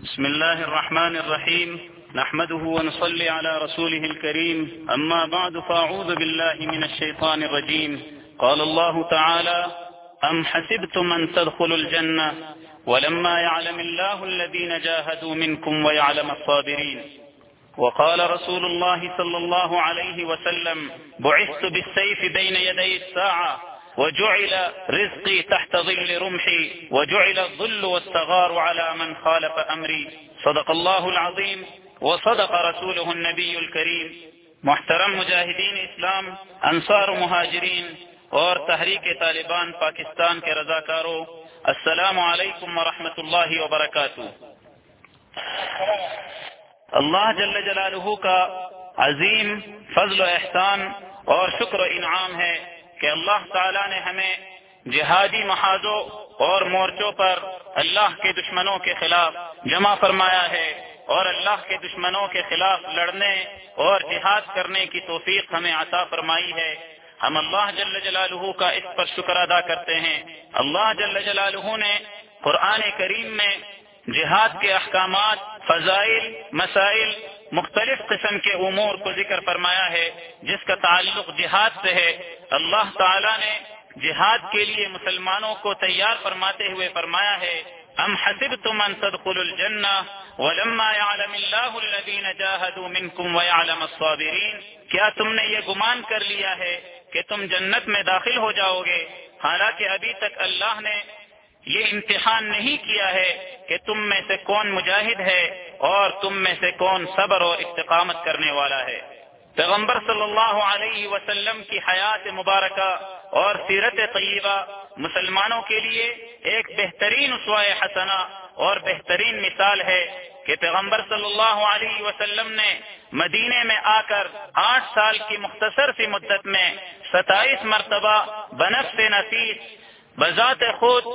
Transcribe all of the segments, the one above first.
بسم الله الرحمن الرحيم. نحمده ونصلي على رسوله الكريم. أما بعد، فأعوذ بالله من الشيطان الرجيم. قال الله تعالى: أم حسبتم أن تدخلوا الجنة ولما يعلم الله الذين جاهدوا منكم ويعلم الصابرين. وقال رسول الله صلى الله عليه وسلم: بعثت بالسيف بين يدي الساعة وجعل رزقي تحت ظل رمحي وجعل الظل والصغار على من خالف أمري. صدق الله العظيم وصدق رسوله النبی الکریم. محترم مجاہدین اسلام، انصار و مہاجرین اور تحریک طالبان پاکستان کے رضاکاروں، السلام علیکم ورحمۃ اللہ وبرکاتہ. اللہ جل جلالہ کا عظیم فضل و احسان اور شکر و انعام ہے کہ اللہ تعالیٰ نے ہمیں جہادی محاذوں اور مورچوں پر اللہ کے دشمنوں کے خلاف جمع فرمایا ہے اور اللہ کے دشمنوں کے خلاف لڑنے اور جہاد کرنے کی توفیق ہمیں عطا فرمائی ہے. ہم اللہ جل جلالہ کا اس پر شکر ادا کرتے ہیں. اللہ جل جلالہ نے قرآن کریم میں جہاد کے احکامات، فضائل، مسائل، مختلف قسم کے امور کو ذکر فرمایا ہے جس کا تعلق جہاد سے ہے. اللہ تعالیٰ نے جہاد کے لیے مسلمانوں کو تیار فرماتے ہوئے فرمایا ہے: ام حسبتم ان تدخلوا الجنہ ولما يعلم اللہ الذین جاہدوا منکم ويعلم الصابرین. کیا تم نے یہ گمان کر لیا ہے کہ تم جنت میں داخل ہو جاؤ گے، حالانکہ ابھی تک اللہ نے یہ امتحان نہیں کیا ہے کہ تم میں سے کون مجاہد ہے اور تم میں سے کون صبر اور استقامت کرنے والا ہے. پیغمبر صلی اللہ علیہ وسلم کی حیات مبارکہ اور سیرت طیبہ مسلمانوں کے لیے ایک بہترین اسوہ حسنہ اور بہترین مثال ہے کہ پیغمبر صلی اللہ علیہ وسلم نے مدینے میں آ کر 8 سال کی مختصر سی مدت میں 27 مرتبہ بنفس نفیس بذات خود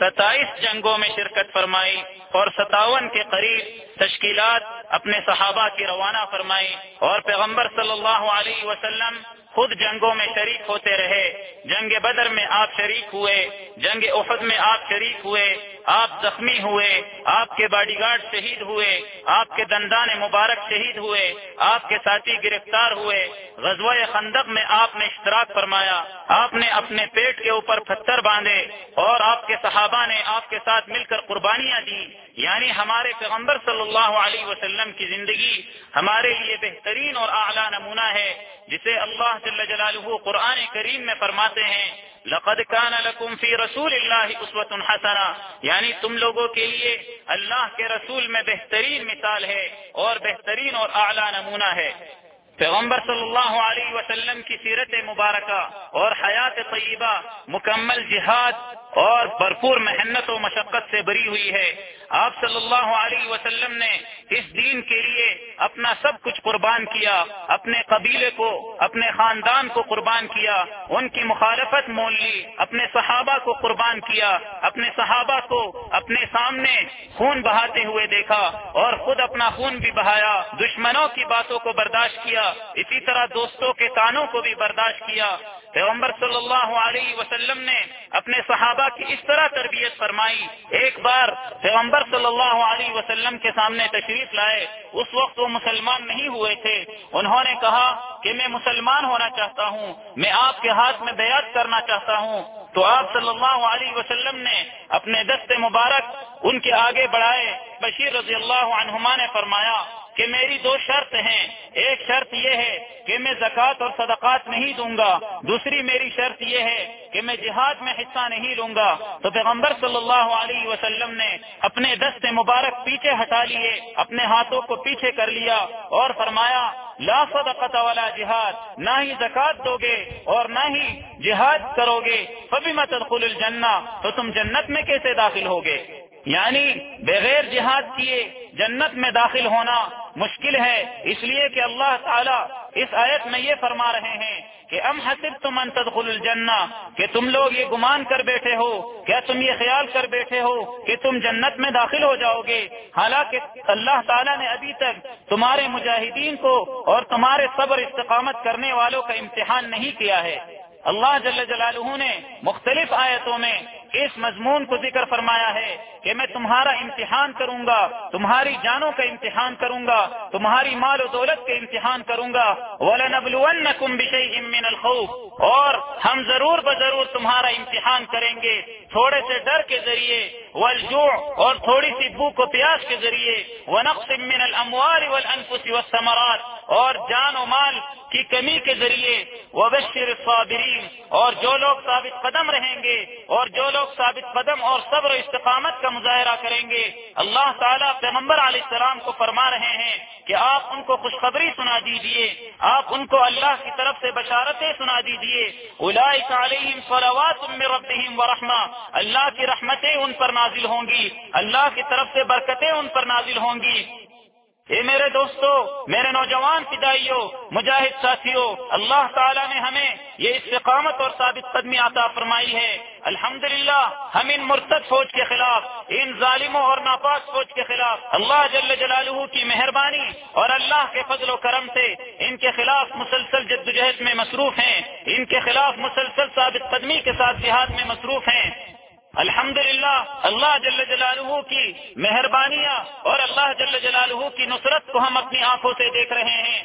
27 جنگوں میں شرکت فرمائی اور 57 کے قریب تشکیلات اپنے صحابہ کی روانہ فرمائی، اور پیغمبر صلی اللہ علیہ وسلم خود جنگوں میں شریک ہوتے رہے. جنگ بدر میں آپ شریک ہوئے، جنگ احد میں آپ شریک ہوئے، آپ زخمی ہوئے، آپ کے باڈی گارڈ شہید ہوئے، آپ کے دندان مبارک شہید ہوئے، آپ کے ساتھی گرفتار ہوئے. غزوہ خندق میں آپ نے اشتراک فرمایا، آپ نے اپنے پیٹ کے اوپر پتھر باندھے اور آپ کے صحابہ نے آپ کے ساتھ مل کر قربانیاں دی. یعنی ہمارے پیغمبر صلی اللہ علیہ وسلم کی زندگی ہمارے لیے بہترین اور اعلیٰ نمونہ ہے، جسے اللہ جل جلالہ قرآن کریم میں فرماتے ہیں: لقد كان لكم في رسول الله اسوة حسنہ. یعنی تم لوگوں کے لیے اللہ کے رسول میں بہترین مثال ہے اور بہترین اور اعلیٰ نمونہ ہے. پیغمبر صلی اللہ علیہ وسلم کی سیرت مبارکہ اور حیات طیبہ مکمل جہاد اور بھرپور محنت و مشقت سے بری ہوئی ہے. آپ صلی اللہ علیہ وسلم نے اس دین کے لیے اپنا سب کچھ قربان کیا، اپنے قبیلے کو، اپنے خاندان کو قربان کیا، ان کی مخالفت مول لی، اپنے صحابہ کو قربان کیا، اپنے صحابہ کو اپنے سامنے خون بہاتے ہوئے دیکھا اور خود اپنا خون بھی بہایا، دشمنوں کی باتوں کو برداشت کیا، اسی طرح دوستوں کے طعنوں کو بھی برداشت کیا. پیغمبر صلی اللہ علیہ وسلم نے اپنے صحابہ کی اس طرح تربیت فرمائی. ایک بار پیغمبر صلی اللہ علیہ وسلم کے سامنے تشریف لائے، اس وقت وہ مسلمان نہیں ہوئے تھے. انہوں نے کہا کہ میں مسلمان ہونا چاہتا ہوں، میں آپ کے ہاتھ میں بیعت کرنا چاہتا ہوں. تو آپ صلی اللہ علیہ وسلم نے اپنے دست مبارک ان کے آگے بڑھائے. بشیر رضی اللہ عنہما نے فرمایا کہ میری 2 شرط ہیں. ایک شرط یہ ہے کہ میں زکوٰۃ اور صدقات نہیں دوں گا، دوسری میری شرط یہ ہے کہ میں جہاد میں حصہ نہیں لوں گا. تو پیغمبر صلی اللہ علیہ وسلم نے اپنے دست مبارک پیچھے ہٹا لیے، اپنے ہاتھوں کو پیچھے کر لیا اور فرمایا: لا صدقۃ ولا جہاد. نہ ہی زکوٰۃ دو گے اور نہ ہی جہاد کرو گے، فبما تدخل الجنہ. تو تم جنت میں کیسے داخل ہوگے؟ یعنی بغیر جہاد کیے جنت میں داخل ہونا مشکل ہے. اس لیے کہ اللہ تعالیٰ اس آیت میں یہ فرما رہے ہیں کہ ام حسبتم ان تدخلوا الجنہ، کہ تم لوگ یہ گمان کر بیٹھے ہو، کیا تم یہ خیال کر بیٹھے ہو کہ تم جنت میں داخل ہو جاؤ گے، حالانکہ اللہ تعالیٰ نے ابھی تک تمہارے مجاہدین کو اور تمہارے صبر استقامت کرنے والوں کا امتحان نہیں کیا ہے. اللہ جل جلالہ نے مختلف آیتوں میں اس مضمون کو ذکر فرمایا ہے کہ میں تمہارا امتحان کروں گا، تمہاری جانوں کا امتحان کروں گا، تمہاری مال و دولت کا امتحان کروں گا۔ وَلَنَبْلُوَنَّكُمْ بِشَيْءٍ مِّنَ الْخَوْفِ، اور ہم ضرور بضرور تمہارا امتحان کریں گے تھوڑے سے ڈر کے ذریعے، والجوع، اور تھوڑی سی بھوک و پیاس کے ذریعے، وَنَقْصٍ مِّنَ الْأَمْوَالِ وَالْأَنفُسِ وَالثَّمَرَاتِ، اور جان و مال کی کمی کے ذریعے، وَبَشِّرِ الصَّابِرِينَ، اور جو لوگ ثابت قدم رہیں گے اور جو لوگ ثابت قدم اور صبر و استقامت کا مظاہرہ کریں گے، اللہ تعالیٰ پیغمبر علیہ السلام کو فرما رہے ہیں کہ آپ ان کو خوشخبری سنا دیجئے، آپ ان کو اللہ کی طرف سے بشارتیں سنا دیجئے۔ اولئک علیہم صلوات من ربہم ورحمہ، اللہ کی رحمتیں ان پر نازل ہوں گی، اللہ کی طرف سے برکتیں ان پر نازل ہوں گی۔ اے میرے دوستو، میرے نوجوان فدائیوں، مجاہد ساتھیوں، اللہ تعالیٰ نے ہمیں یہ استقامت اور ثابت قدمی عطا فرمائی ہے۔ الحمدللہ ہم ان مرتد فوج کے خلاف، ان ظالموں اور ناپاک فوج کے خلاف اللہ جل جلالہ کی مہربانی اور اللہ کے فضل و کرم سے ان کے خلاف مسلسل جدوجہد میں مصروف ہیں، ان کے خلاف مسلسل ثابت قدمی کے ساتھ جہاد میں مصروف ہیں۔ الحمدللہ اللہ جل جلالہ کی مہربانیاں اور اللہ جل جلالہ کی نصرت کو ہم اپنی آنکھوں سے دیکھ رہے ہیں۔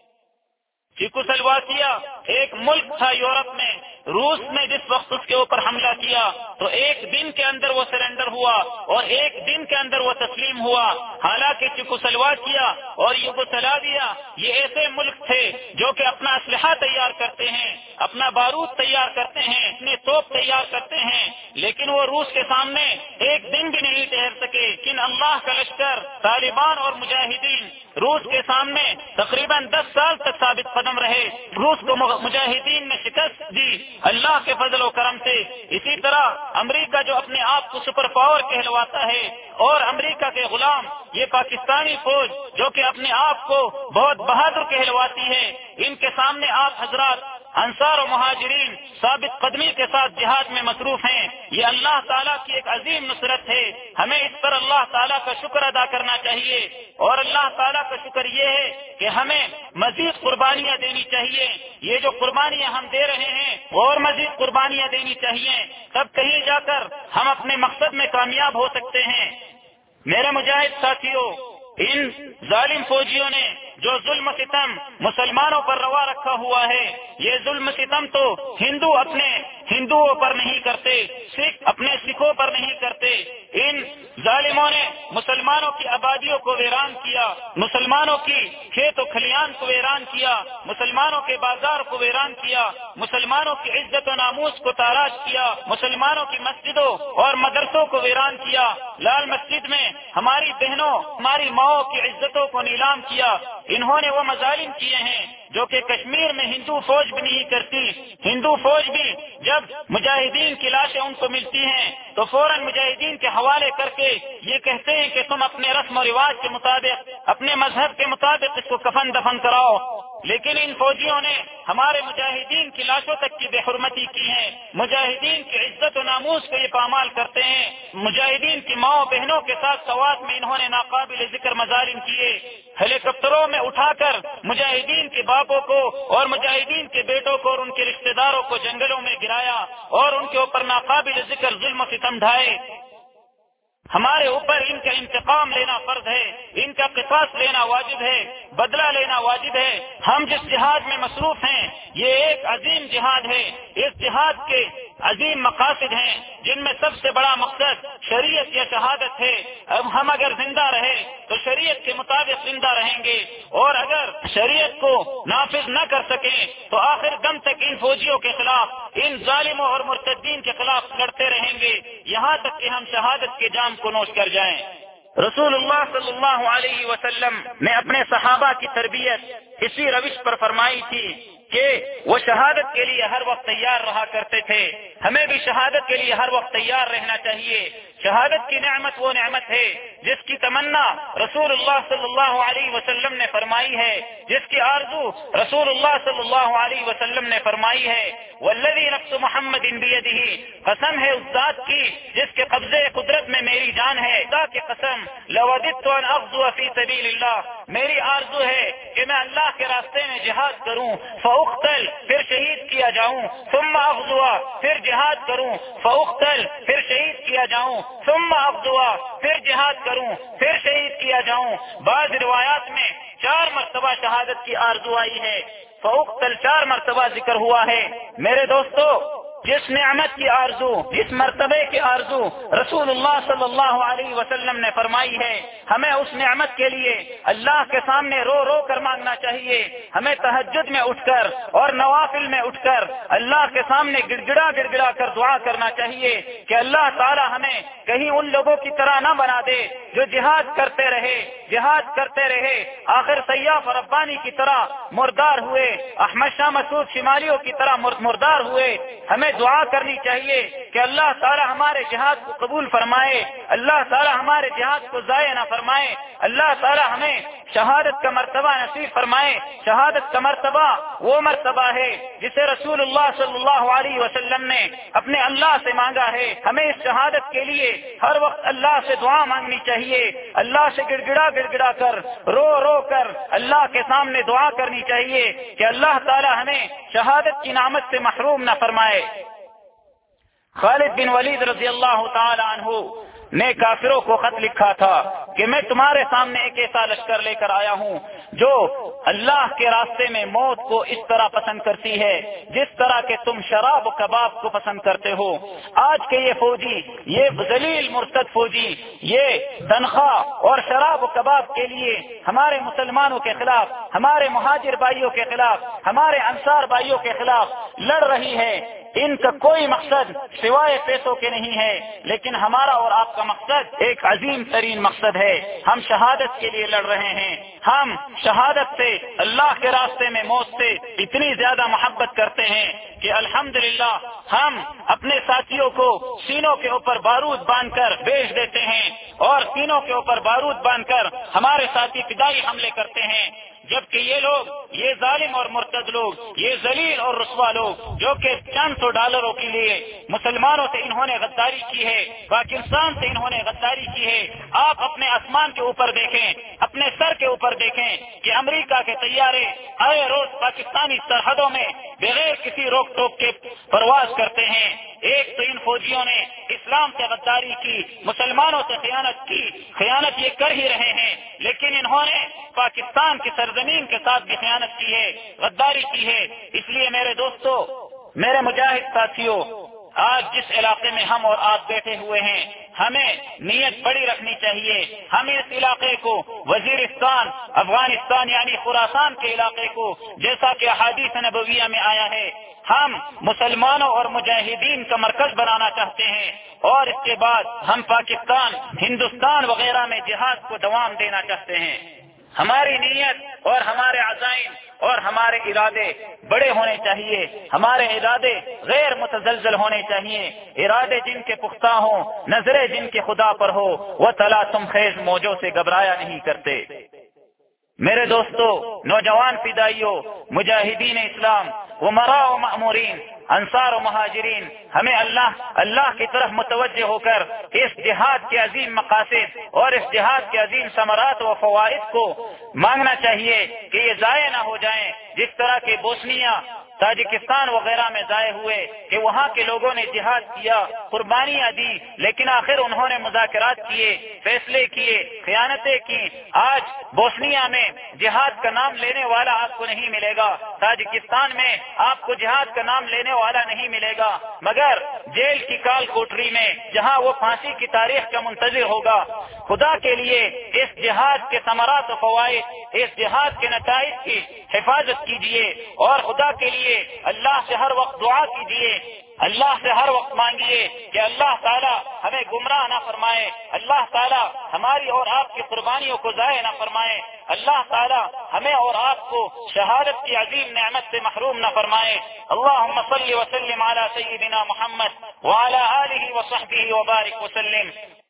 چیکوسلواکیہ ایک ملک تھا یورپ میں، روس نے جس وقت اس کے اوپر حملہ کیا تو ایک دن کے اندر وہ سرنڈر ہوا اور ایک دن کے اندر وہ تسلیم ہوا۔ حالانکہ چیکوسلواکیہ اور یوگوسلاویہ یہ ایسے ملک تھے جو کہ اپنا اسلحہ تیار کرتے ہیں، اپنا بارود تیار کرتے ہیں، اپنے توپ تیار کرتے ہیں، لیکن وہ روس کے سامنے ایک دن بھی نہیں ٹھہر سکے۔ لیکن اللہ کا لشکر طالبان اور مجاہدین روس کے سامنے تقریباً 10 سال تک ثابت قدم رہے، روس کو مجاہدین نے شکست دی اللہ کے فضل و کرم سے۔ اسی طرح امریکہ جو اپنے آپ کو سپر پاور کہلواتا ہے، اور امریکہ کے غلام یہ پاکستانی فوج جو کہ اپنے آپ کو بہت بہادر کہلواتی ہے، ان کے سامنے آپ حضرات انصار و مہاجرین ثابت قدمی کے ساتھ جہاد میں مصروف ہیں۔ یہ اللہ تعالیٰ کی ایک عظیم نصرت ہے، ہمیں اس پر اللہ تعالیٰ کا شکر ادا کرنا چاہیے، اور اللہ تعالیٰ کا شکر یہ ہے کہ ہمیں مزید قربانیاں دینی چاہیے۔ یہ جو قربانیاں ہم دے رہے ہیں اور مزید قربانیاں دینی چاہیے، تب کہیں جا کر ہم اپنے مقصد میں کامیاب ہو سکتے ہیں۔ میرے مجاہد ساتھیوں، ان ظالم فوجیوں نے جو ظلم و ستم مسلمانوں پر روا رکھا ہوا ہے، یہ ظلم و ستم تو ہندو اپنے ہندوؤں پر نہیں کرتے، سکھ اپنے سکھوں پر نہیں کرتے۔ ان ظالموں نے مسلمانوں کی آبادیوں کو ویران کیا، مسلمانوں کی کھیت و کھلیان کو ویران کیا، مسلمانوں کے بازار کو ویران کیا، مسلمانوں کی عزت و ناموس کو تاراج کیا، مسلمانوں کی مسجدوں اور مدرسوں کو ویران کیا، لال مسجد میں ہماری بہنوں، ہماری ماؤں کی عزتوں کو نیلام کیا۔ انہوں نے وہ مظالم کیے ہیں جو کہ کشمیر میں ہندو فوج بھی نہیں کرتی۔ ہندو فوج بھی جب مجاہدین کی لاشیں ان کو ملتی ہیں تو فوراً مجاہدین کے حوالے کر کے یہ کہتے ہیں کہ تم اپنے رسم و رواج کے مطابق، اپنے مذہب کے مطابق اس کو کفن دفن کراؤ۔ لیکن ان فوجیوں نے ہمارے مجاہدین کی لاشوں تک کی بے حرمتی کی ہے، مجاہدین کی عزت و ناموس کو یہ پامال کرتے ہیں، مجاہدین کی ماؤں بہنوں کے ساتھ سوات میں انہوں نے ناقابل ذکر مظالم کیے، ہیلی کاپٹروں میں اٹھا کر مجاہدین کے باپوں کو اور مجاہدین کے بیٹوں کو اور ان کے رشتہ داروں کو جنگلوں میں گرایا اور ان کے اوپر ناقابل ذکر ظلم و ستم ڈھائے۔ ہمارے اوپر ان کا انتقام لینا فرض ہے، ان کا قصاص لینا واجب ہے، بدلہ لینا واجب ہے۔ ہم جس جہاد میں مصروف ہیں یہ ایک عظیم جہاد ہے، اس جہاد کے عظیم مقاصد ہیں جن میں سب سے بڑا مقصد شریعت یا شہادت ہے۔ اب ہم اگر زندہ رہے تو شریعت کے مطابق زندہ رہیں گے، اور اگر شریعت کو نافذ نہ کر سکیں تو آخر دم تک ان فوجیوں کے خلاف، ان ظالموں اور مرتدین کے خلاف لڑتے رہیں گے، یہاں تک کہ ہم شہادت کے جام کو نوش کر جائیں۔ رسول اللہ صلی اللہ علیہ وسلم نے اپنے صحابہ کی تربیت اسی روش پر فرمائی تھی کہ وہ شہادت کے لیے ہر وقت تیار رہا کرتے تھے۔ ہمیں بھی شہادت کے لیے ہر وقت تیار رہنا چاہیے۔ شہادت کی نعمت وہ نعمت ہے جس کی تمنا رسول اللہ صلی اللہ علیہ وسلم نے فرمائی ہے، جس کی آرزو رسول اللہ صلی اللہ علیہ وسلم نے فرمائی ہے۔ والذی نفس محمد بیدہ، قسم ہے اس ذات کی جس کے قبضے قدرت میں میری جان ہے، خدا کی قسم، لوددت ان اغزو فی سبیل اللہ، میری آرزو ہے کہ میں اللہ کے راستے میں جہاد کروں، فاقتل، پھر شہید کیا جاؤں، ثم اغزو، پھر جہاد کروں، فاقتل، پھر شہید کیا جاؤں، ثم اغزو، پھر جہاد کروں، پھر شہید کیا جاؤں۔ بعض روایات میں 4 مرتبہ شہادت کی آرزو آئی ہے، فاقتل 4 مرتبہ ذکر ہوا ہے۔ میرے دوستو، جس نعمت کی آرزو، جس مرتبے کی آرزو رسول اللہ صلی اللہ علیہ وسلم نے فرمائی ہے، ہمیں اس نعمت کے لیے اللہ کے سامنے رو رو کر مانگنا چاہیے۔ ہمیں تہجد میں اٹھ کر اور نوافل میں اٹھ کر اللہ کے سامنے گڑ گڑا کر دعا کرنا چاہیے کہ اللہ تعالی ہمیں کہیں ان لوگوں کی طرح نہ بنا دے جو جہاد کرتے رہے آخر سیاف اور ربانی کی طرح مردار ہوئے، احمد شاہ مسعود شمالیوں کی طرح مردار ہوئے۔ ہمیں دعا کرنی چاہیے کہ اللہ تعالی ہمارے جہاد کو قبول فرمائے، اللہ تعالی ہمارے جہاد کو ضائع نہ فرمائے، اللہ تعالی ہمیں شہادت کا مرتبہ نصیب فرمائے۔ شہادت کا مرتبہ وہ مرتبہ ہے جسے رسول اللہ صلی اللہ علیہ وسلم نے اپنے اللہ سے مانگا ہے۔ ہمیں اس شہادت کے لیے ہر وقت اللہ سے دعا مانگنی چاہیے، اللہ سے گڑ گڑا کر رو کر اللہ کے سامنے دعا کرنی چاہیے کہ اللہ تعالی ہمیں شہادت کی نعمت سے محروم نہ فرمائے۔ خالد بن ولید رضی اللہ تعالی عنہ نے کافروں کو خط لکھا تھا کہ میں تمہارے سامنے ایک ایسا لشکر لے کر آیا ہوں جو اللہ کے راستے میں موت کو اس طرح پسند کرتی ہے جس طرح کہ تم شراب و کباب کو پسند کرتے ہو۔ آج کے یہ فوجی، یہ ذلیل مرتد فوجی، یہ تنخواہ اور شراب و کباب کے لیے ہمارے مسلمانوں کے خلاف، ہمارے مہاجر بھائیوں کے خلاف، ہمارے انصار بھائیوں کے خلاف لڑ رہی ہے۔ ان کا کوئی مقصد سوائے پیسوں کے نہیں ہے، لیکن ہمارا اور آپ کا مقصد ایک عظیم ترین مقصد ہے۔ ہم شہادت کے لیے لڑ رہے ہیں، ہم شہادت سے، اللہ کے راستے میں موت سے اتنی زیادہ محبت کرتے ہیں کہ الحمدللہ ہم اپنے ساتھیوں کو سینوں کے اوپر بارود باندھ کر بیچ دیتے ہیں اور سینوں کے اوپر بارود باندھ کر ہمارے ساتھی فدائی حملے کرتے ہیں، جبکہ یہ لوگ، یہ ظالم اور مرتد لوگ، یہ ذلیل اور رسوا لوگ جو کہ چند سو ڈالروں کے لیے مسلمانوں سے انہوں نے غداری کی ہے، پاکستان سے انہوں نے غداری کی ہے۔ آپ اپنے آسمان کے اوپر دیکھیں، اپنے سر کے اوپر دیکھیں کہ امریکہ کے طیارے آئے روز پاکستانی سرحدوں میں بغیر کسی روک ٹوک کے پرواز کرتے ہیں۔ ایک تو ان فوجیوں نے اسلام سے غداری کی، مسلمانوں سے خیانت کی، خیانت یہ کر ہی رہے ہیں، لیکن انہوں نے پاکستان کی سرزمین کے ساتھ بھی خیانت کی ہے، غداری کی ہے۔ اس لیے میرے دوستو، میرے مجاہد ساتھیوں، آج جس علاقے میں ہم اور آپ بیٹھے ہوئے ہیں، ہمیں نیت بڑی رکھنی چاہیے۔ ہم اس علاقے کو وزیرستان، افغانستان یعنی خراسان کے علاقے کو، جیسا کہ احادیث نبویہ میں آیا ہے، ہم مسلمانوں اور مجاہدین کا مرکز بنانا چاہتے ہیں، اور اس کے بعد ہم پاکستان، ہندوستان وغیرہ میں جہاد کو دوام دینا چاہتے ہیں۔ ہماری نیت اور ہمارے عزائم اور ہمارے ارادے بڑے ہونے چاہیے، ہمارے ارادے غیر متزلزل ہونے چاہیے، ارادے جن کے پختہ ہوں، نظریں جن کے خدا پر ہو، وہ تلاطم خیز موجوں سے گھبرایا نہیں کرتے۔ میرے دوستو، نوجوان فدائیوں، مجاہدین اسلام، امراء و مأمورین، انصار و مہاجرین، ہمیں اللہ کی طرف متوجہ ہو کر اس جہاد کے عظیم مقاصد اور اس جہاد کے عظیم ثمرات و فوائد کو مانگنا چاہیے کہ یہ ضائع نہ ہو جائیں، جس طرح کے بوسنیا، تاجکستان وغیرہ میں ضائع ہوئے کہ وہاں کے لوگوں نے جہاد کیا، قربانیاں دی، لیکن آخر انہوں نے مذاکرات کیے، فیصلے کیے، خیانتیں کی۔ آج بوسنیا میں جہاد کا نام لینے والا آپ کو نہیں ملے گا، تاجکستان میں آپ کو جہاد کا نام لینے والا نہیں ملے گا، مگر جیل کی کال کوٹری میں جہاں وہ پھانسی کی تاریخ کا منتظر ہوگا۔ خدا کے لیے اس جہاد کے ثمرات و فوائد، اس جہاد کے نتائج کی حفاظت کیجیے، اور خدا کے لیے اللہ سے ہر وقت دعا کیجیے اللہ سے ہر وقت مانگیے کہ اللہ تعالیٰ ہمیں گمراہ نہ فرمائے، اللہ تعالیٰ ہماری اور آپ کی قربانیوں کو ضائع نہ فرمائے، اللہ تعالیٰ ہمیں اور آپ کو شہادت کی عظیم نعمت سے محروم نہ فرمائے۔ اللہم صل وسلم علی سیدنا محمد وعلی آلہ وصحبہ وبارک وسلم۔